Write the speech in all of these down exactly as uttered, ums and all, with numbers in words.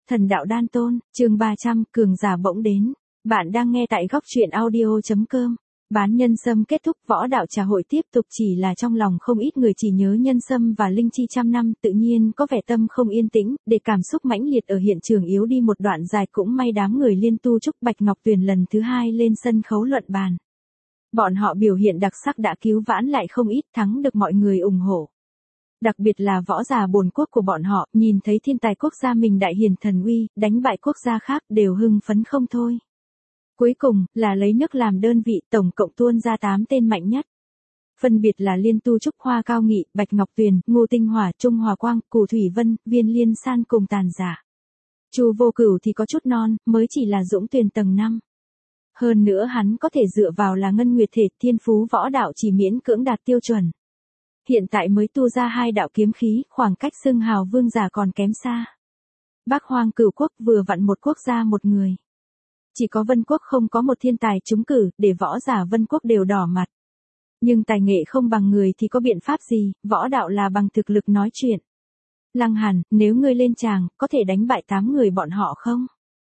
Thần đạo đan tôn, chương ba trăm, cường giả bỗng đến. Bạn đang nghe tại góc truyện audio.com. Bán nhân sâm kết thúc, võ đạo trà hội tiếp tục, chỉ là trong lòng không ít người chỉ nhớ nhân sâm và linh chi trăm năm, tự nhiên có vẻ tâm không yên tĩnh, để cảm xúc mãnh liệt ở hiện trường yếu đi một đoạn dài. Cũng may đám người liên tu trúc Bạch Ngọc Tuyền lần thứ hai lên sân khấu luận bàn. Bọn họ biểu hiện đặc sắc đã cứu vãn lại không ít, thắng được mọi người ủng hộ. Đặc biệt là võ giả bồn quốc của bọn họ, nhìn thấy thiên tài quốc gia mình đại hiển thần uy, đánh bại quốc gia khác đều hưng phấn không thôi. Cuối cùng, là lấy nước làm đơn vị, tổng cộng tuôn ra tám tên mạnh nhất. Phân biệt là Liên Tu Trúc, Hoa Cao Nghị, Bạch Ngọc Tuyền, Ngô Tinh Hỏa, Trung Hòa Quang, Cù Thủy Vân, Viên Liên San cùng Tàn Giả. Chu Vô Cửu thì có chút non, mới chỉ là Dũng Tuyền tầng năm. Hơn nữa hắn có thể dựa vào là ngân nguyệt thể, thiên phú võ đạo chỉ miễn cưỡng đạt tiêu chuẩn. Hiện tại mới tu ra hai đạo kiếm khí, khoảng cách xưng hào vương giả còn kém xa. Bắc Hoang Cửu Quốc vừa vặn một quốc gia một người. Chỉ có Vân Quốc không có một thiên tài trúng cử, để võ giả Vân Quốc đều đỏ mặt. Nhưng tài nghệ không bằng người thì có biện pháp gì, võ đạo là bằng thực lực nói chuyện. Lăng Hàn, nếu ngươi lên tràng, có thể đánh bại tám người bọn họ không?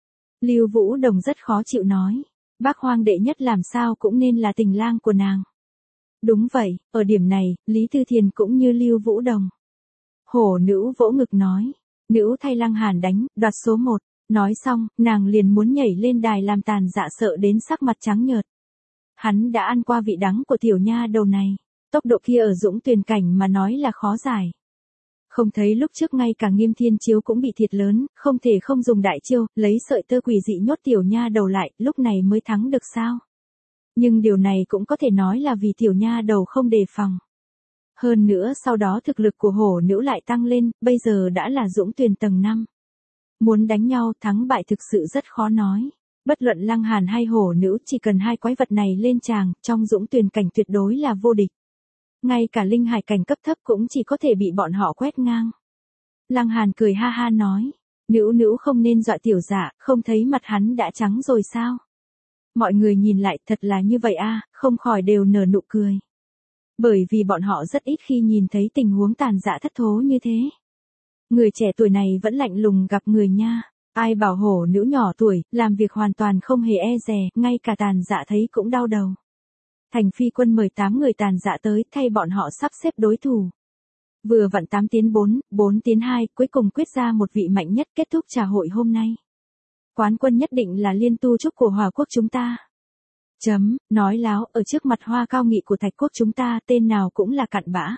Lưu Vũ Đồng rất khó chịu nói. Bắc Hoang đệ nhất làm sao cũng nên là tình lang của nàng. Đúng vậy, ở điểm này, Lý Tư Thiền cũng như Lưu Vũ Đồng. Hổ nữ vỗ ngực nói, nữ thay Lăng Hàn đánh, đoạt số một. Nói xong, nàng liền muốn nhảy lên đài làm Tàn Dạ sợ đến sắc mặt trắng nhợt. Hắn đã ăn qua vị đắng của tiểu nha đầu này, tốc độ kia ở Dũng Tuyền cảnh mà nói là khó giải. Không thấy lúc trước ngay cả Nghiêm Thiên Chiếu cũng bị thiệt lớn, không thể không dùng đại chiêu, lấy sợi tơ quỷ dị nhốt tiểu nha đầu lại, lúc này mới thắng được sao? Nhưng điều này cũng có thể nói là vì tiểu nha đầu không đề phòng. Hơn nữa sau đó thực lực của hổ nữ lại tăng lên, bây giờ đã là Dũng Tuyền tầng năm. Muốn đánh nhau, thắng bại thực sự rất khó nói. Bất luận Lăng Hàn hay hổ nữ, chỉ cần hai quái vật này lên tràng, trong Dũng Tuyền cảnh tuyệt đối là vô địch. Ngay cả linh hải cảnh cấp thấp cũng chỉ có thể bị bọn họ quét ngang. Lăng Hàn cười ha ha nói, nữ nữ không nên dọa tiểu Dạ, không thấy mặt hắn đã trắng rồi sao? Mọi người nhìn lại, thật là như vậy a, à, không khỏi đều nở nụ cười. Bởi vì bọn họ rất ít khi nhìn thấy tình huống Tàn Dạ thất thố như thế. Người trẻ tuổi này vẫn lạnh lùng gặp người nha, ai bảo hổ nữ nhỏ tuổi, làm việc hoàn toàn không hề e dè, ngay cả Tàn Dạ thấy cũng đau đầu. Thành Phi Quân mời tám người Tàn Dạ tới, thay bọn họ sắp xếp đối thủ. Vừa vặn tám tiến bốn, bốn tiến hai, cuối cùng quyết ra một vị mạnh nhất, kết thúc trà hội hôm nay. Quán quân nhất định là Liên Tu Trúc của Hòa Quốc chúng ta. Chấm, nói láo, ở trước mặt Hoa Cao Nghị của Thạch Quốc chúng ta, tên nào cũng là cặn bã.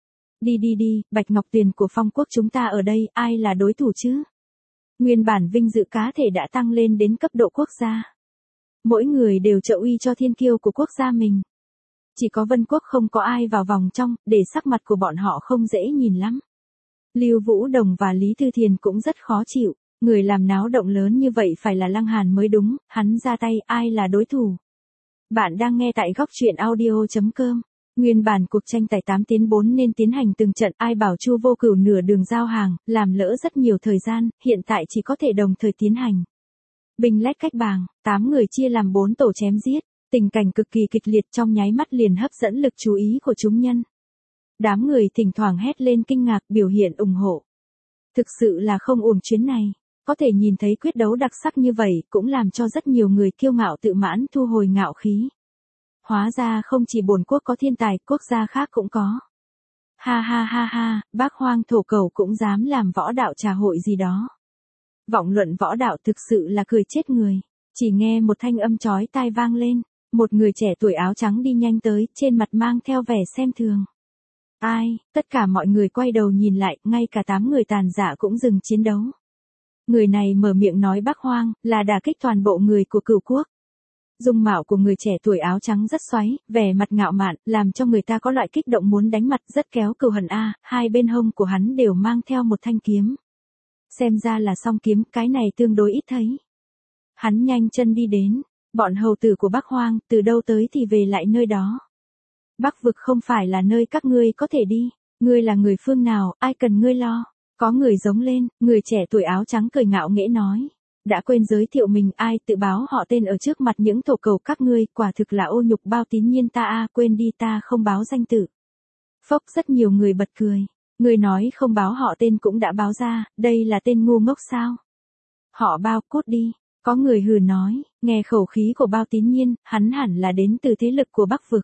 Đi đi đi, Bạch Ngọc Tuyền của Phong Quốc chúng ta ở đây, ai là đối thủ chứ? Nguyên bản vinh dự cá thể đã tăng lên đến cấp độ quốc gia. Mỗi người đều trợ uy cho thiên kiêu của quốc gia mình. Chỉ có Vân Quốc không có ai vào vòng trong, để sắc mặt của bọn họ không dễ nhìn lắm. Lưu Vũ Đồng và Lý Tư Thiền cũng rất khó chịu. Người làm náo động lớn như vậy phải là Lăng Hàn mới đúng, hắn ra tay, ai là đối thủ? Bạn đang nghe tại góc truyện audio.com. Nguyên bản cuộc tranh tài tám tiến bốn nên tiến hành từng trận, ai bảo Chu Vô Cửu nửa đường giao hàng, làm lỡ rất nhiều thời gian, hiện tại chỉ có thể đồng thời tiến hành. Binh lách cách bàng, tám người chia làm bốn tổ chém giết, tình cảnh cực kỳ kịch liệt, trong nháy mắt liền hấp dẫn lực chú ý của chúng nhân. Đám người thỉnh thoảng hét lên kinh ngạc, biểu hiện ủng hộ. Thực sự là không uổng chuyến này, có thể nhìn thấy quyết đấu đặc sắc như vậy, cũng làm cho rất nhiều người kiêu ngạo tự mãn thu hồi ngạo khí. Hóa ra không chỉ bổn quốc có thiên tài, quốc gia khác cũng có. Ha ha ha ha, Bắc Hoang thổ cầu cũng dám làm võ đạo trà hội gì đó. Vọng luận võ đạo thực sự là cười chết người. Chỉ nghe một thanh âm chói tai vang lên, một người trẻ tuổi áo trắng đi nhanh tới, trên mặt mang theo vẻ xem thường. Ai, tất cả mọi người quay đầu nhìn lại, ngay cả tám người Tàn Dạ cũng dừng chiến đấu. Người này mở miệng nói Bắc Hoang, là đả kích toàn bộ người của Cửu Quốc. Dung mạo của người trẻ tuổi áo trắng rất xoáy, vẻ mặt ngạo mạn, làm cho người ta có loại kích động muốn đánh mặt, rất kéo cừu hận a, hai bên hông của hắn đều mang theo một thanh kiếm. Xem ra là song kiếm, cái này tương đối ít thấy. Hắn nhanh chân đi đến, bọn hầu tử của Bắc Hoang, từ đâu tới thì về lại nơi đó. Bắc vực không phải là nơi các ngươi có thể đi, ngươi là người phương nào, ai cần ngươi lo. Có người giống lên, người trẻ tuổi áo trắng cười ngạo nghễ nói. Đã quên giới thiệu mình, ai tự báo họ tên ở trước mặt những thổ cầu các ngươi, quả thực là ô nhục bao tín nhiên ta a, quên đi, ta không báo danh tự. Phốc, rất nhiều người bật cười. Người nói không báo họ tên cũng đã báo ra, đây là tên ngu ngốc sao? Họ Bao, cút đi. Có người hừ nói, nghe khẩu khí của Bao Tín Nhiên, hắn hẳn là đến từ thế lực của Bắc Vực.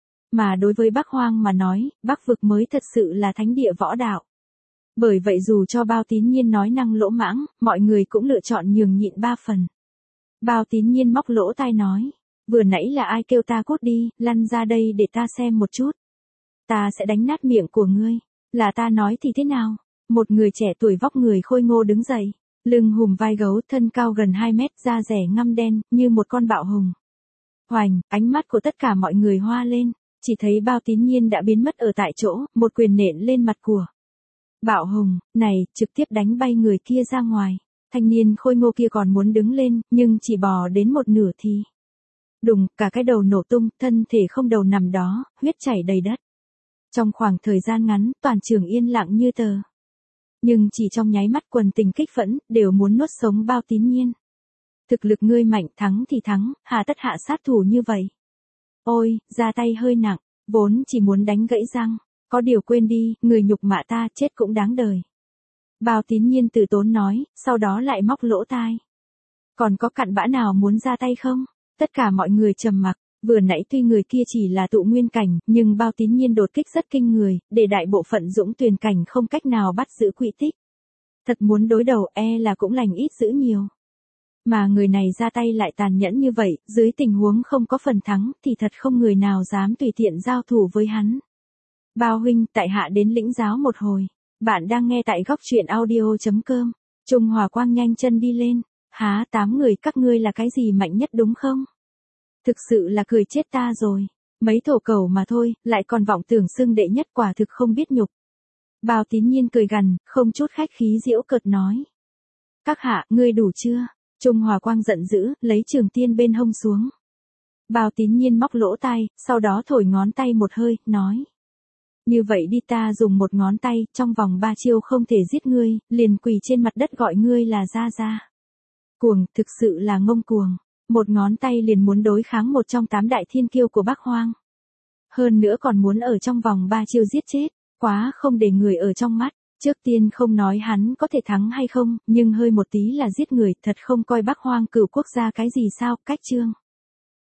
Mà đối với Bắc Hoang mà nói, Bắc Vực mới thật sự là thánh địa võ đạo. Bởi vậy dù cho Bao Tín Nhiên nói năng lỗ mãng, mọi người cũng lựa chọn nhường nhịn ba phần. Bao Tín Nhiên móc lỗ tai nói, vừa nãy là ai kêu ta cút đi, lăn ra đây để ta xem một chút. Ta sẽ đánh nát miệng của ngươi, là ta nói thì thế nào? Một người trẻ tuổi vóc người khôi ngô đứng dậy, lưng hùm vai gấu, thân cao gần hai mét, da rẻ ngăm đen, như một con bạo hùng. Hoành, ánh mắt của tất cả mọi người hoa lên, chỉ thấy Bao Tín Nhiên đã biến mất ở tại chỗ, một quyền nện lên mặt của bạo hùng, này, trực tiếp đánh bay người kia ra ngoài. Thanh niên khôi ngô kia còn muốn đứng lên, nhưng chỉ bò đến một nửa thì đùng, cả cái đầu nổ tung, thân thể không đầu nằm đó, huyết chảy đầy đất. Trong khoảng thời gian ngắn, toàn trường yên lặng như tờ. Nhưng chỉ trong nháy mắt quần tình kích phẫn, đều muốn nuốt sống Bao Tín Nhiên. Thực lực ngươi mạnh, thắng thì thắng, hà tất hạ sát thủ như vậy. Ôi, ra tay hơi nặng, vốn chỉ muốn đánh gãy răng, có điều quên đi, người nhục mạ ta chết cũng đáng đời. Bao Tín Nhiên từ tốn nói, sau đó lại móc lỗ tai. Còn có cặn bã nào muốn ra tay không? Tất cả mọi người trầm mặc, vừa nãy tuy người kia chỉ là tụ nguyên cảnh, nhưng Bao Tín Nhiên đột kích rất kinh người, để đại bộ phận dũng tuyền cảnh không cách nào bắt giữ quỹ tích. Thật muốn đối đầu e là cũng lành ít dữ nhiều. Mà người này ra tay lại tàn nhẫn như vậy, dưới tình huống không có phần thắng thì thật không người nào dám tùy tiện giao thủ với hắn. Bao huynh, tại hạ đến lĩnh giáo một hồi. Bạn đang nghe tại góc truyện audio chấm com. Trung Hòa Quang nhanh chân đi lên. Há, tám người các ngươi là cái gì mạnh nhất đúng không? Thực sự là cười chết ta rồi. Mấy thổ cầu mà thôi, lại còn vọng tưởng xưng đệ nhất, quả thực không biết nhục. Bao Tín Nhiên cười gằn, không chút khách khí giễu cợt nói. Các hạ, ngươi đủ chưa? Trung Hòa Quang giận dữ, lấy trường tiên bên hông xuống. Bao Tín Nhiên móc lỗ tai, sau đó thổi ngón tay một hơi, nói. Như vậy đi, ta dùng một ngón tay, trong vòng ba chiêu không thể giết ngươi, liền quỳ trên mặt đất gọi ngươi là Gia Gia. Cuồng, thực sự là ngông cuồng. Một ngón tay liền muốn đối kháng một trong tám đại thiên kiêu của Bắc Hoang. Hơn nữa còn muốn ở trong vòng ba chiêu giết chết, quá không để người ở trong mắt. Trước tiên không nói hắn có thể thắng hay không, nhưng hơi một tí là giết người, thật không coi Bắc Hoang Cửu Quốc gia cái gì sao, cách chương.